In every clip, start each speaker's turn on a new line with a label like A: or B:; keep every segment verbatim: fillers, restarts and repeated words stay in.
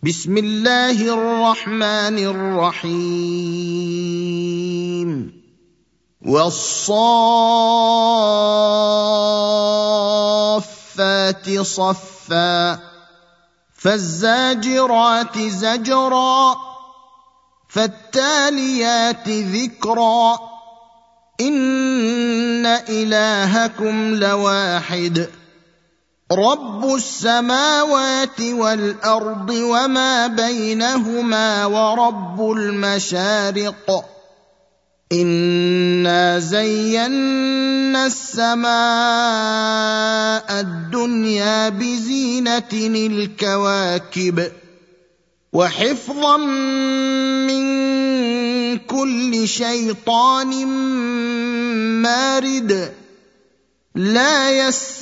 A: بسم الله الرحمن الرحيم والصافات صفا فالزاجرات زجرا فالتاليات ذكرا إن إلهكم لواحد رب السماوات والأرض وما بينهما ورب المشارق إنا زينا السماء الدنيا بزينة الكواكب وحفظا من كل شيطان مارد لا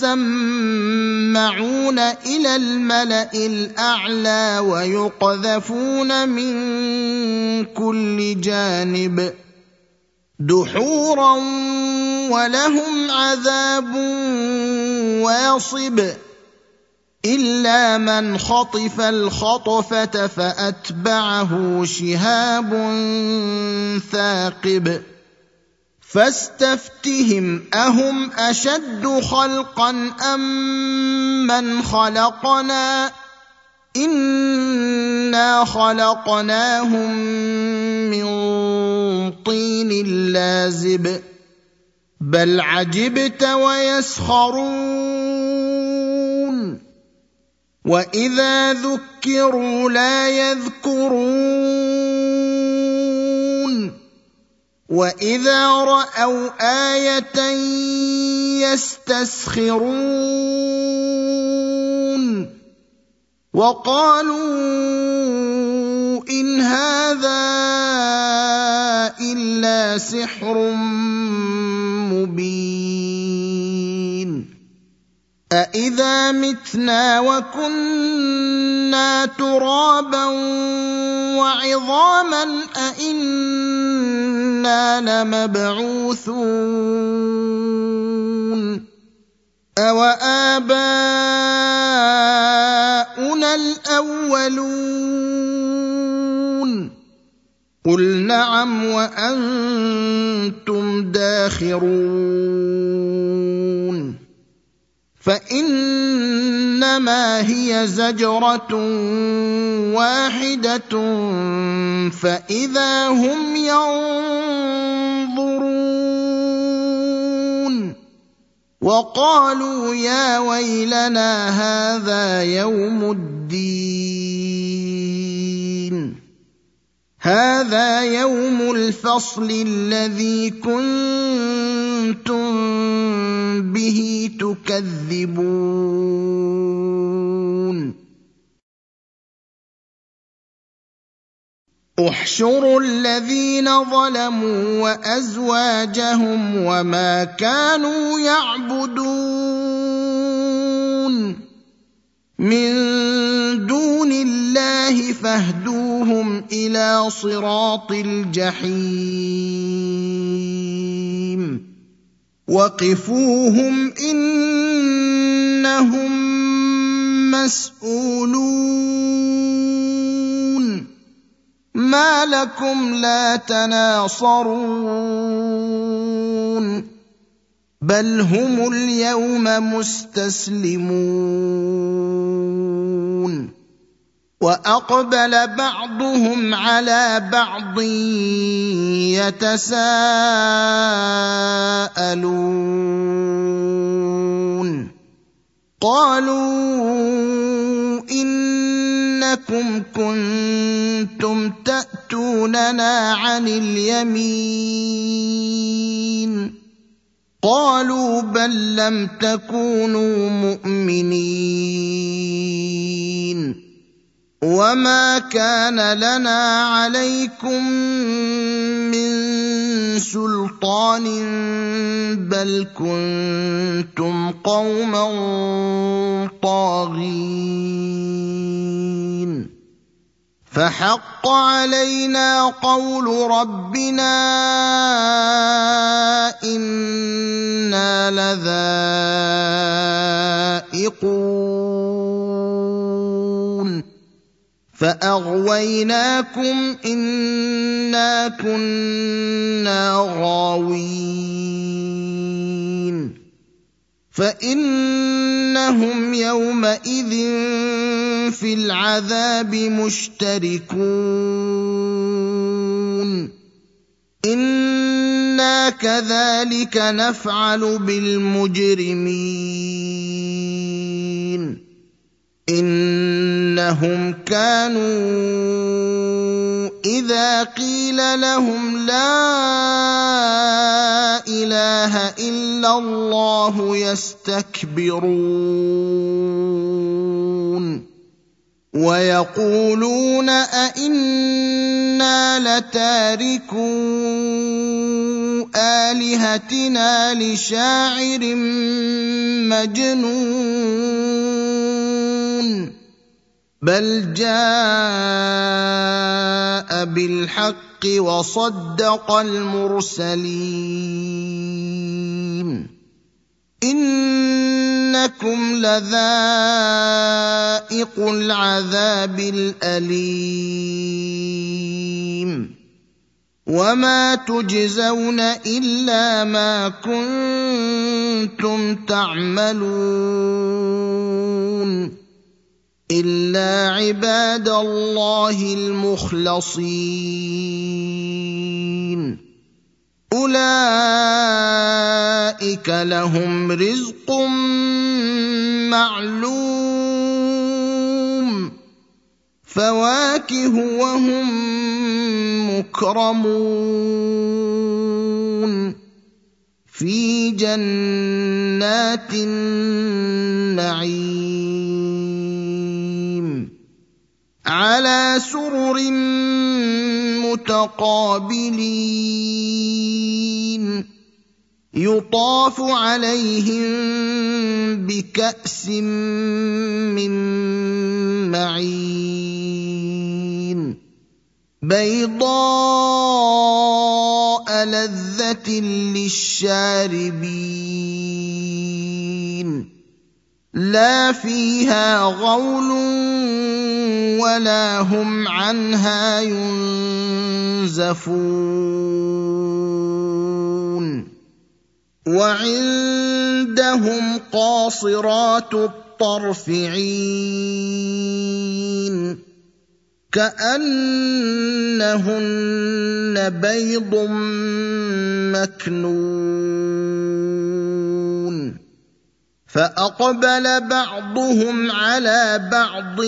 A: يسمعون إلى الملأ الأعلى ويقذفون من كل جانب دحورا ولهم عذاب واصب إلا من خطف الخطفة فأتبعه شهاب ثاقب فاستفتهم أهم أشد خلقا أم من خلقنا إنا خلقناهم من طين لازب بل عجبت ويسخرون وإذا ذكروا لا يذكرون وإذا رأوا آية يستسخرون وقالوا إن هذا إلا سحر مبين أإذا متنا وكنا ترابا وعظاما أإنا لمبعوثون أوآباؤنا الأولون قل نعم وأنتم داخرون فإنما هي زجرة واحدة فإذا هم ينظرون وقالوا يا ويلنا هذا يوم الدين هذا يوم الفصل الذي كنتم به تكذبون احشروا الذين ظلموا وأزواجهم وما كانوا يعبدون من دون الله فاهدوهم إلى صراط الجحيم وقفوهم إنهم مسؤولون ما لكم لا تناصرون بل هم اليوم مستسلمون وأقبل بعضهم على بعض يتساءلون قالوا إنكم كنتم تأتوننا عن اليمين قالوا بل لم تكونوا مؤمنين وما كان لنا عليكم من سلطان بل كنتم قوما طاغين فحق علينا قول ربنا إنا لذائقون فأغويناكم إنا كنا غاوين فإنهم يومئذ في العذاب مشتركون إنا كذلك نفعل بالمجرمين إنهم كانوا إذا قيل لهم لا إله إلا الله يستكبرون ويقولون أئنا لتاركو آلهتنا لشاعر مجنون بل جاء بالحق وصدق المرسلين إنكم لذائق العذاب الأليم وما تجزون إلا ما كنتم تعملون إلا عباد الله المخلصين أولئك لهم رزق معلوم فواكه وهم مكرمون في جنات النعيم على سرر متقابلين يطاف عليهم بكأس من معين بيضاء لذة للشاربين لا فيها غول ولا هم عنها ينزفون وعندهم قاصرات الطرف عين كأنهن بيض مكنون فأقبل بعضهم على بعض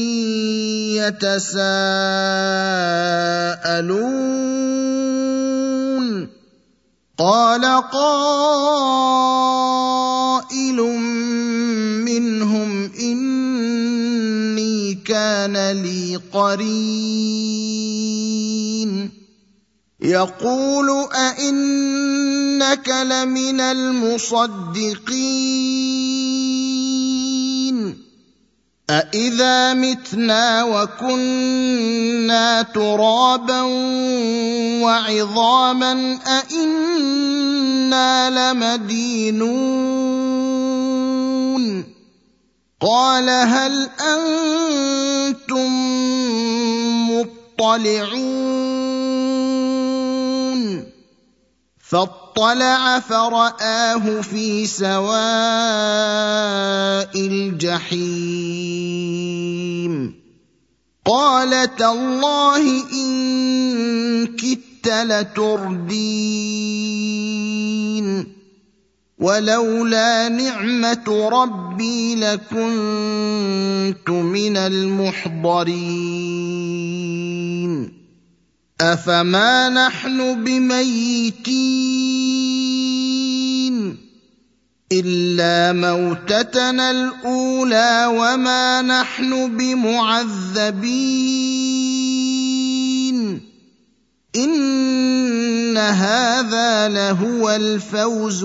A: يتساءلون قال قائل منهم إني كان لي قرين يقول أئنك لمن المصدقين أئذا متنا وكنا ترابا وعظاما أئنا لمدينون قال هل أنتم مطلعون فاطلع فرآه في سواء الجحيم قال تالله إن كدت لتردين ولولا نعمة ربي لكنت من المحضرين أفما نحن بميتين إلا موتتنا الأولى وما نحن بمعذبين إن هذا لهو الفوز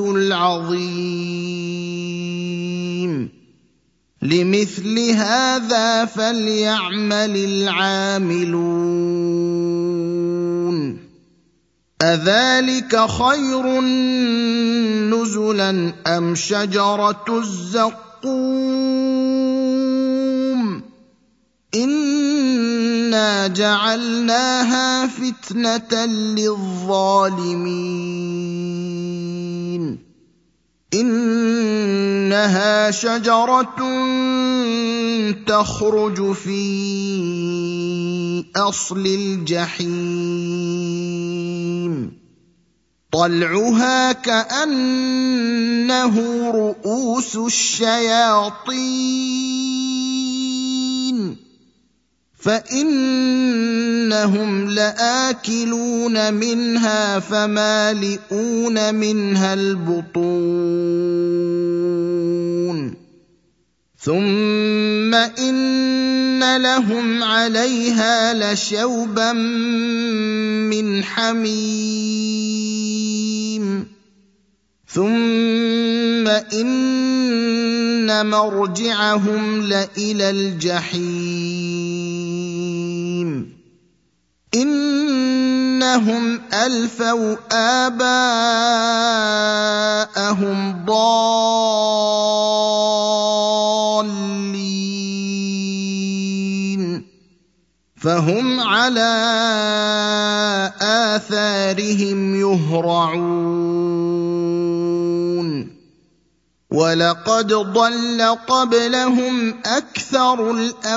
A: العظيم لمثل هذا فليعمل العاملون أذلك خير نزلا أم شجرة الزقوم إن إِنَّا جَعَلْنَاهَا فِتْنَةً لِّلظَّالِمِينَ إِنَّهَا شَجَرَةٌ تَخْرُجُ فِي أَصْلِ الْجَحِيمِ طَلْعُهَا كَأَنَّهُ رُءُوسُ الشَّيَاطِينِ فَإِنَّهُمْ لَآكِلُونَ مِنْهَا فَمَالِئُونَ مِنْهَا الْبُطُونَ ثُمَّ إِنَّ لَهُمْ عَلَيْهَا لَشَوْبًا مِّنْ حَمِيمٍ ثُمَّ إِنَّ مَرْجِعَهُمْ لَإِلَى الْجَحِيمِ إِنَّهُمْ أَلْفَوْا آبَاءَهُمْ ضَالِّينَ فَهُمْ عَلَىٰ آثَارِهِمْ يُهْرَعُونَ وَلَقَدْ ضَلَّ قَبْلَهُمْ أَكْثَرُ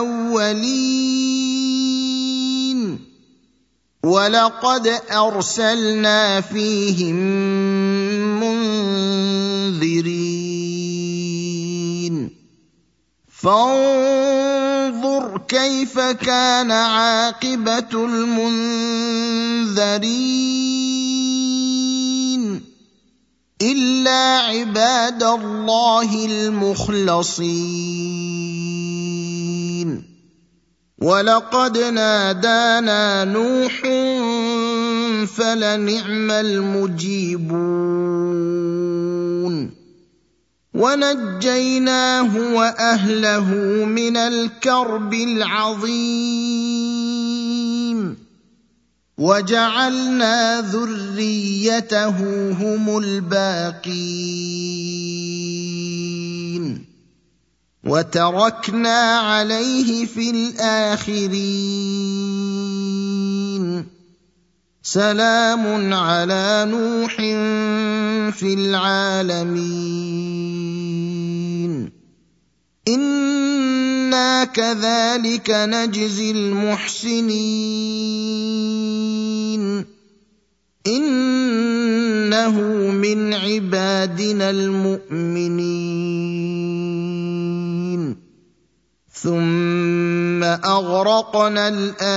A: الْأَوَّلِينَ وَلَقَدْ أَرْسَلْنَا فِيهِم مُّنذِرِينَ فَانظُرْ كَيْفَ كَانَ عَاقِبَةُ الْمُنذَرِينَ إِلَّا عِبَادَ اللَّهِ الْمُخْلَصِينَ وَلَقَدْ نَادَانَا نُوحٌ فَلَنِعْمَ الْمُجِيبُونَ وَنَجَّيْنَاهُ وَأَهْلَهُ مِنَ الْكَرْبِ الْعَظِيمِ وَجَعَلْنَا ذُرِّيَّتَهُ هُمُ الْبَاقِينَ وَتَرَكْنَا عَلَيْهِ فِي الْآخِرِينَ سَلَامٌ عَلَىٰ نُوحٍ فِي الْعَالَمِينَ إِنَّا كَذَٰلِكَ نَجْزِي الْمُحْسِنِينَ إِنَّهُ مِنْ عِبَادِنَا الْمُؤْمِنِينَ ثُمَّ أَغْرَقْنَا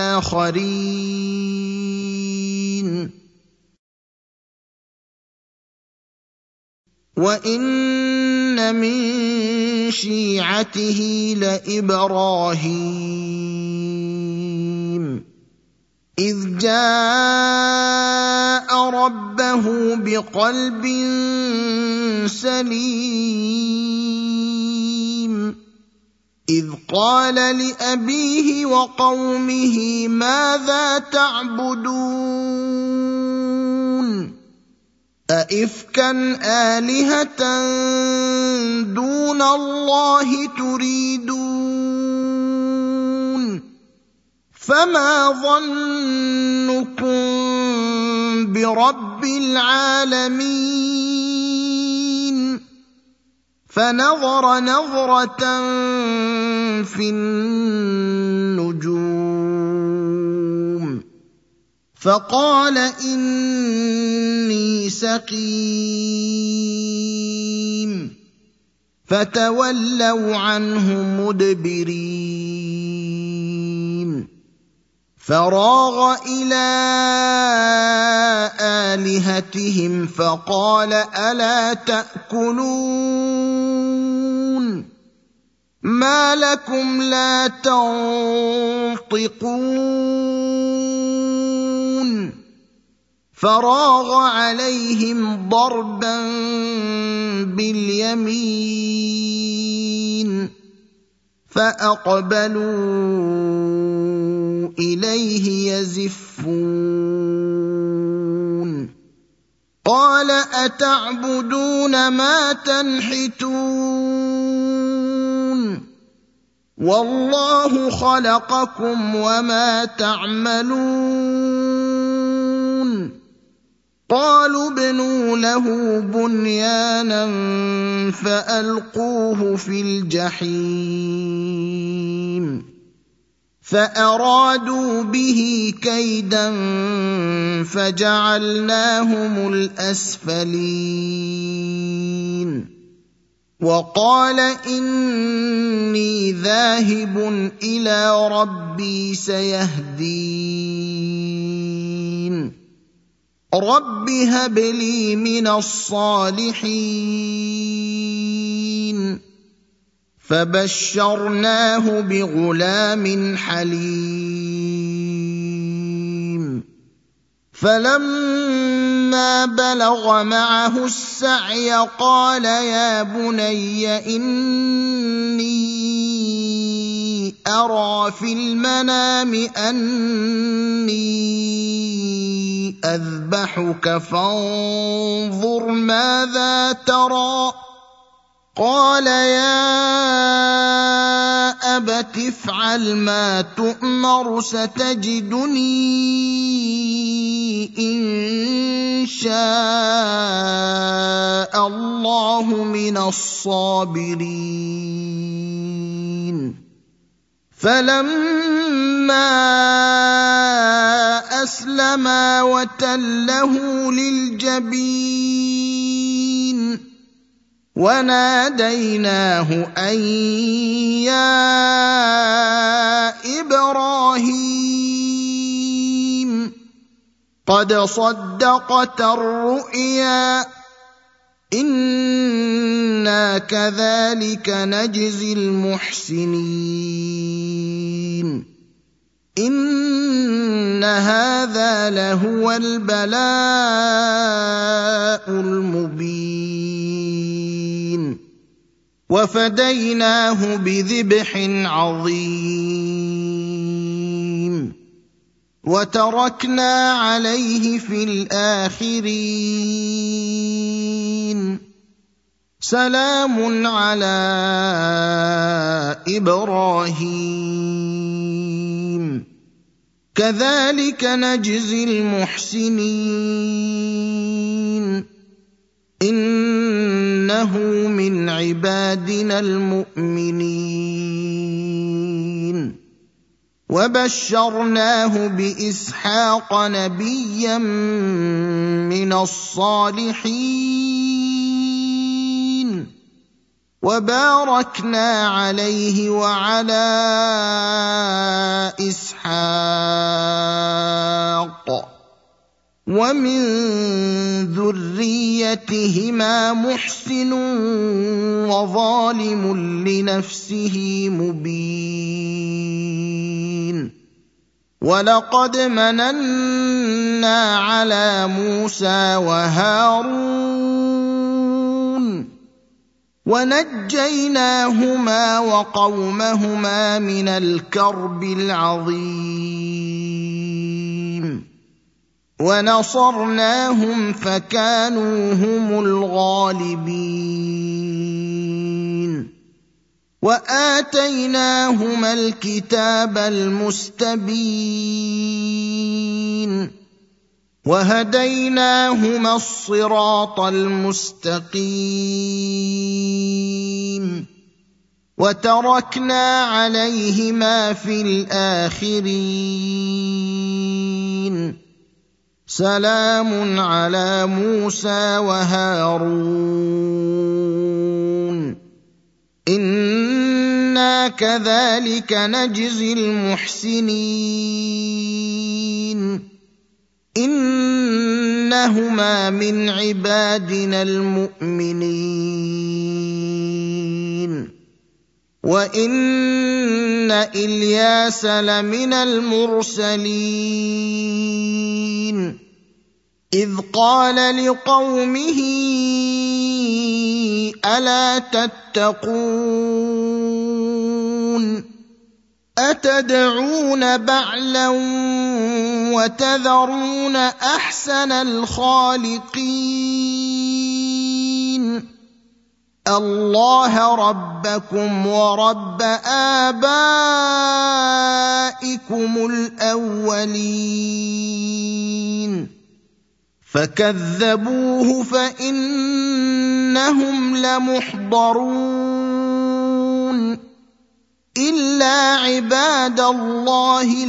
A: الْآخَرِينَ وَإِنَّ مِن شِيعَتِهِ لَإِبْرَاهِيمَ إِذْ جَاءَ رَبَّهُ بِقَلْبٍ سَلِيمٍ إِذْ قَالَ لِأَبِيهِ وَقَوْمِهِ مَاذَا تَعْبُدُونَ أَئِفْكًا آلِهَةً دُونَ اللَّهِ تُرِيدُونَ فَمَا ظَنُّكُم بِرَبِّ الْعَالَمِينَ فَنَظَرَ نَظْرَةً فِي النُّجُومِ فَقَالَ إِنِّي سَقِيمٌ فَتَوَلَّوْا عَنْهُ مُدْبِرِينَ فَرَاغَ إِلَىٰ آلِهَتِهِمْ فَقَالَ أَلَا تَأْكُلُونَ مَا لَكُمْ لَا تَنطِقُونَ فَرَاغَ عَلَيْهِمْ ضَرْبًا بِالْيَمِينِ فَأَقْبَلُوا إِلَيْهِ يَزِفُّونَ قَالَ أَتَعْبُدُونَ مَا تَنْحِتُونَ والله خلقكم وما تعملون قالوا ابنوا له بنيانا فألقوه في الجحيم فأرادوا به كيدا فجعلناهم الأسفلين وقال إني ذاهب إلى ربي سيهدين رب هب لي من الصالحين فبشرناه بغلام حليم فلما بلغ معه السعي قال يا بني إني أرى في المنام أني أذبحك فانظر ماذا ترى قال يا أبت افعل ما تؤمر ستجدني إن شاء الله من الصابرين فلما أسلما وتله للجبين وناديناه أن يا إبراهيم قد صدقت الرؤيا إنا كذلك نجزي المحسنين إن هذا لهو البلاء المبين وفديناه بذبح عظيم وتركنا عليه في الآخرين سلام على إبراهيم كذلك نجزي المحسنين إنه من عبادنا المؤمنين وبشرناه بإسحاق نبيا من الصالحين وباركنا عليه وعلى إسحاق ومن ذريتهما محسن وظالم لنفسه مبين ولقد مننا على موسى وهارون ونجيناهما وقومهما من الكرب العظيم ونصرناهم فكانوا هم الغالبين وآتيناهما الكتاب المستبين وهديناهما الصراط المستقيم وتركنا عليهما في الآخرين سلام على موسى وهارون إنا كذلك نجزي المحسنين إنهما من عبادنا المؤمنين وإن إلياس لمن المرسلين إذ قال لقومه ألا تتقون أتدعون بعلا وتذرون أحسن الخالقين اللَّهَ رَبَّكُمْ وَرَبَّ آبَائِكُمُ الْأَوَّلِينَ فَكَذَّبُوهُ فَإِنَّهُمْ لَمُحْضَرُونَ إِلَّا عِبَادَ اللَّهِ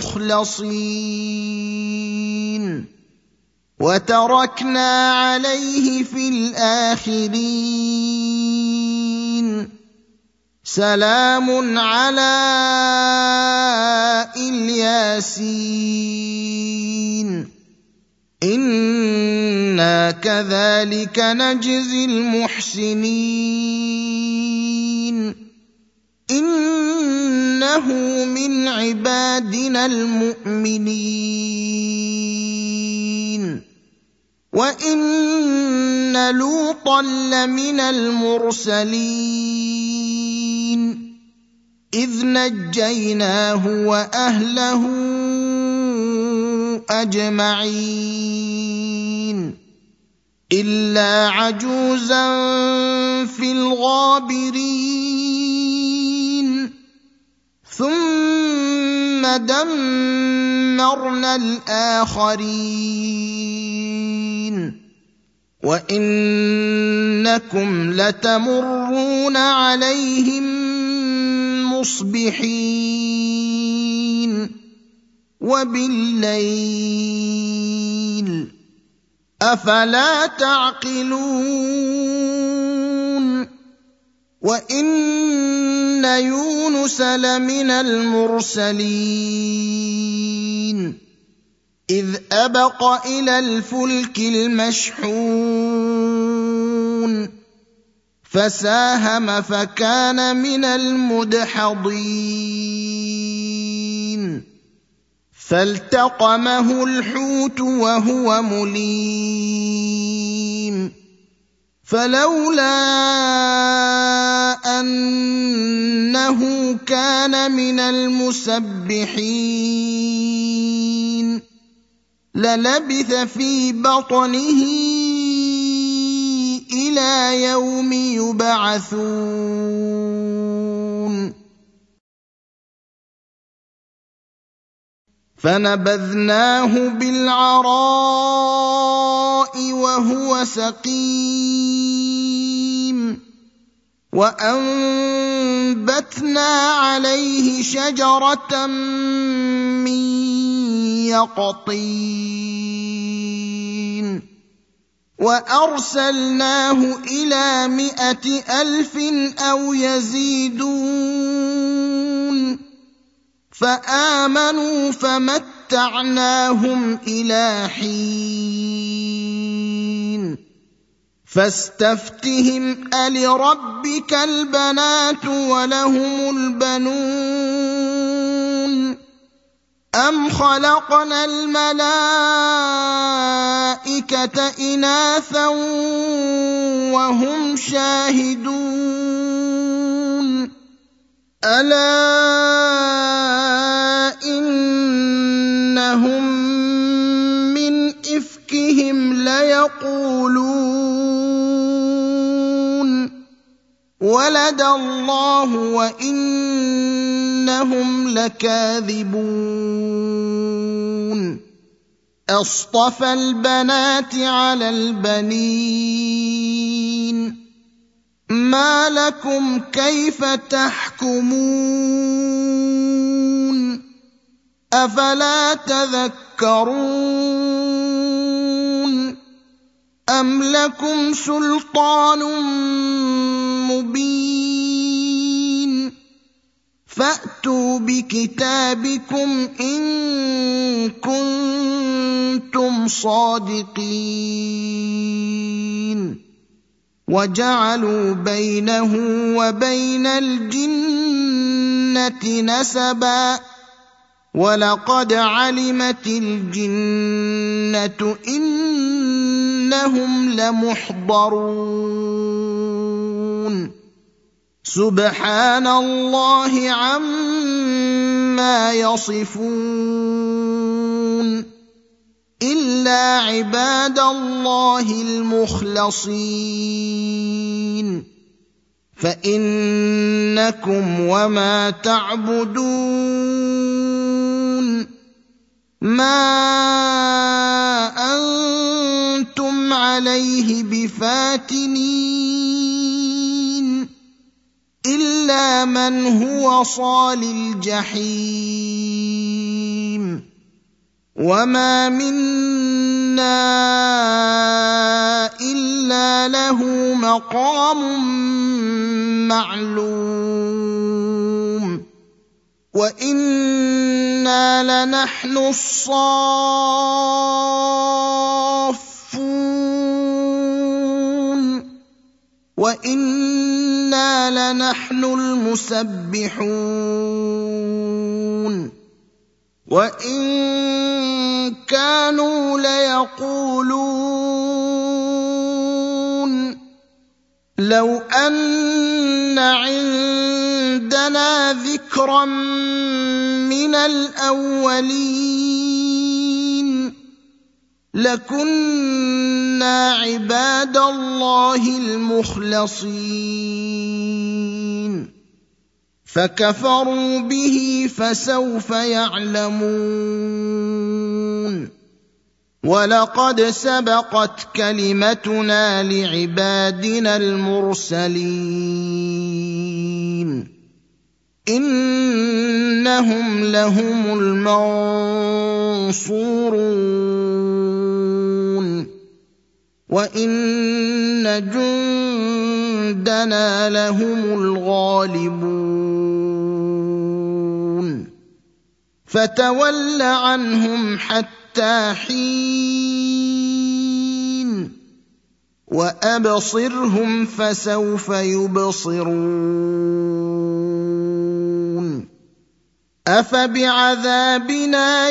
A: الْمُخْلَصِينَ وَتَرَكْنَا عَلَيْهِ فِي الْآخِرِينَ سَلَامٌ عَلَىٰ الْيَاسِينَ إِنَّا كَذَٰلِكَ نَجْزِي الْمُحْسِنِينَ إِنَّهُ مِنْ عِبَادِنَا الْمُؤْمِنِينَ وَإِنَّ لُوطًا لَّمِنَ الْمُرْسَلِينَ إِذْ نَجَّيْنَاهُ وَأَهْلَهُ أَجْمَعِينَ إِلَّا عَجُوزًا فِي الْغَابِرِينَ ثُمَّ دَمَّرْنَا الْآخَرِينَ وَإِنَّكُمْ لَتَمُرُّونَ عَلَيْهِم مُّصْبِحِينَ وَبِاللَّيْلِ ۗ أَفَلَا تَعْقِلُونَ وَإِنَّ يُونُسَ لَمِنَ الْمُرْسَلِينَ إِذْ أَبَقَ إِلَى الْفُلْكِ الْمَشْحُونِ فَسَاهَمَ فَكَانَ مِنَ الْمُدْحَضِينَ فَالْتَقَمَهُ الْحُوتُ وَهُوَ مُلِيمٌ فَلَوْلَا أَنَّهُ كَانَ مِنَ الْمُسَبِّحِينَ لَلَبِثَ فِي بَطْنِهِ إِلَىٰ يَوْمِ يُبْعَثُونَ فَنَبَذْنَاهُ بِالْعَرَاءِ وَهُوَ سَقِيمٌ وَأَنبَتْنَا عَلَيْهِ شَجَرَةً مِّن يَقْطِينٍ وَأَرْسَلْنَاهُ إِلَىٰ مِائَةِ أَلْفٍ أَوْ يَزِيدُونَ فَآمَنُوا فَمَتَّعْنَاهُمْ إِلَىٰ حِينٍ فَاسْتَفْتِهِمْ أَلِرَبِّكَ الْبَنَاتُ وَلَهُمُ الْبَنُونَ أَمْ خَلَقْنَا الْمَلَائِكَةَ إِنَاثًا وَهُمْ شَاهِدُونَ أَلَا إِنَّهُم مِّنْ إِفْكِهِمْ لَيَقُولُونَ وَلَدَ اللَّهُ وَإِنَّهُمْ لَكَاذِبُونَ أَصْطَفَى الْبَنَاتِ عَلَى الْبَنِينَ مَا لَكُمْ كَيْفَ تَحْكُمُونَ أَفَلَا تَذَكَّرُونَ أَمْ لَكُمْ سُلْطَانٌ مُّبِينٌ فَأْتُوا بِكِتَابِكُمْ إِن كُنتُمْ صَادِقِينَ وَجَعَلُوا بَيْنَهُ وَبَيْنَ الْجِنَّةِ نَسَبًا وَلَقَدْ عَلِمَتِ الْجِنَّةُ إِنَّهُمْ لَمُحْضَرُونَ سُبْحَانَ اللَّهِ عَمَّا يَصِفُونَ إِلَّا عِبَادَ اللَّهِ الْمُخْلَصِينَ فإنكم وما تعبدون ما أنتم عليه بفاتنين إلا من هو صال الجحيم وما منا إلا له مقام معلوم وإنا لنحن الصافون وإنا لنحن المسبحون وإن كانوا ليقولون لو أن عندنا ذكرا من الأولين لكنا عباد الله المخلصين فكفروا به فسوف يعلمون ولقد سبقت كلمتنا لعبادنا المرسلين إنهم لهم المنصورون وإن جندنا لهم الغالبون فتول عنهم حتى حين وأبصرهم فسوف يبصرون أفبعذابنا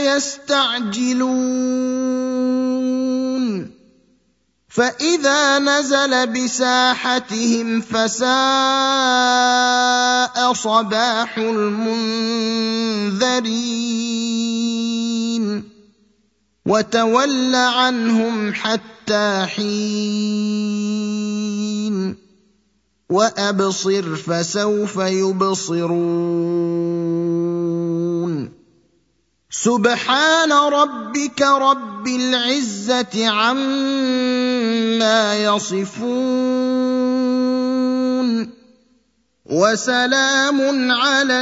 A: يستعجلون فإذا نزل بساحتهم فساء صباح المنذرين وتول عنهم حتى حين وأبصر فسوف يبصرون سبحان ربك رب العزة عما يصفون وسلام على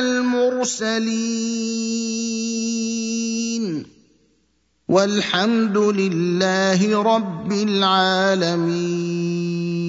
A: المرسلين والحمد لله رب العالمين.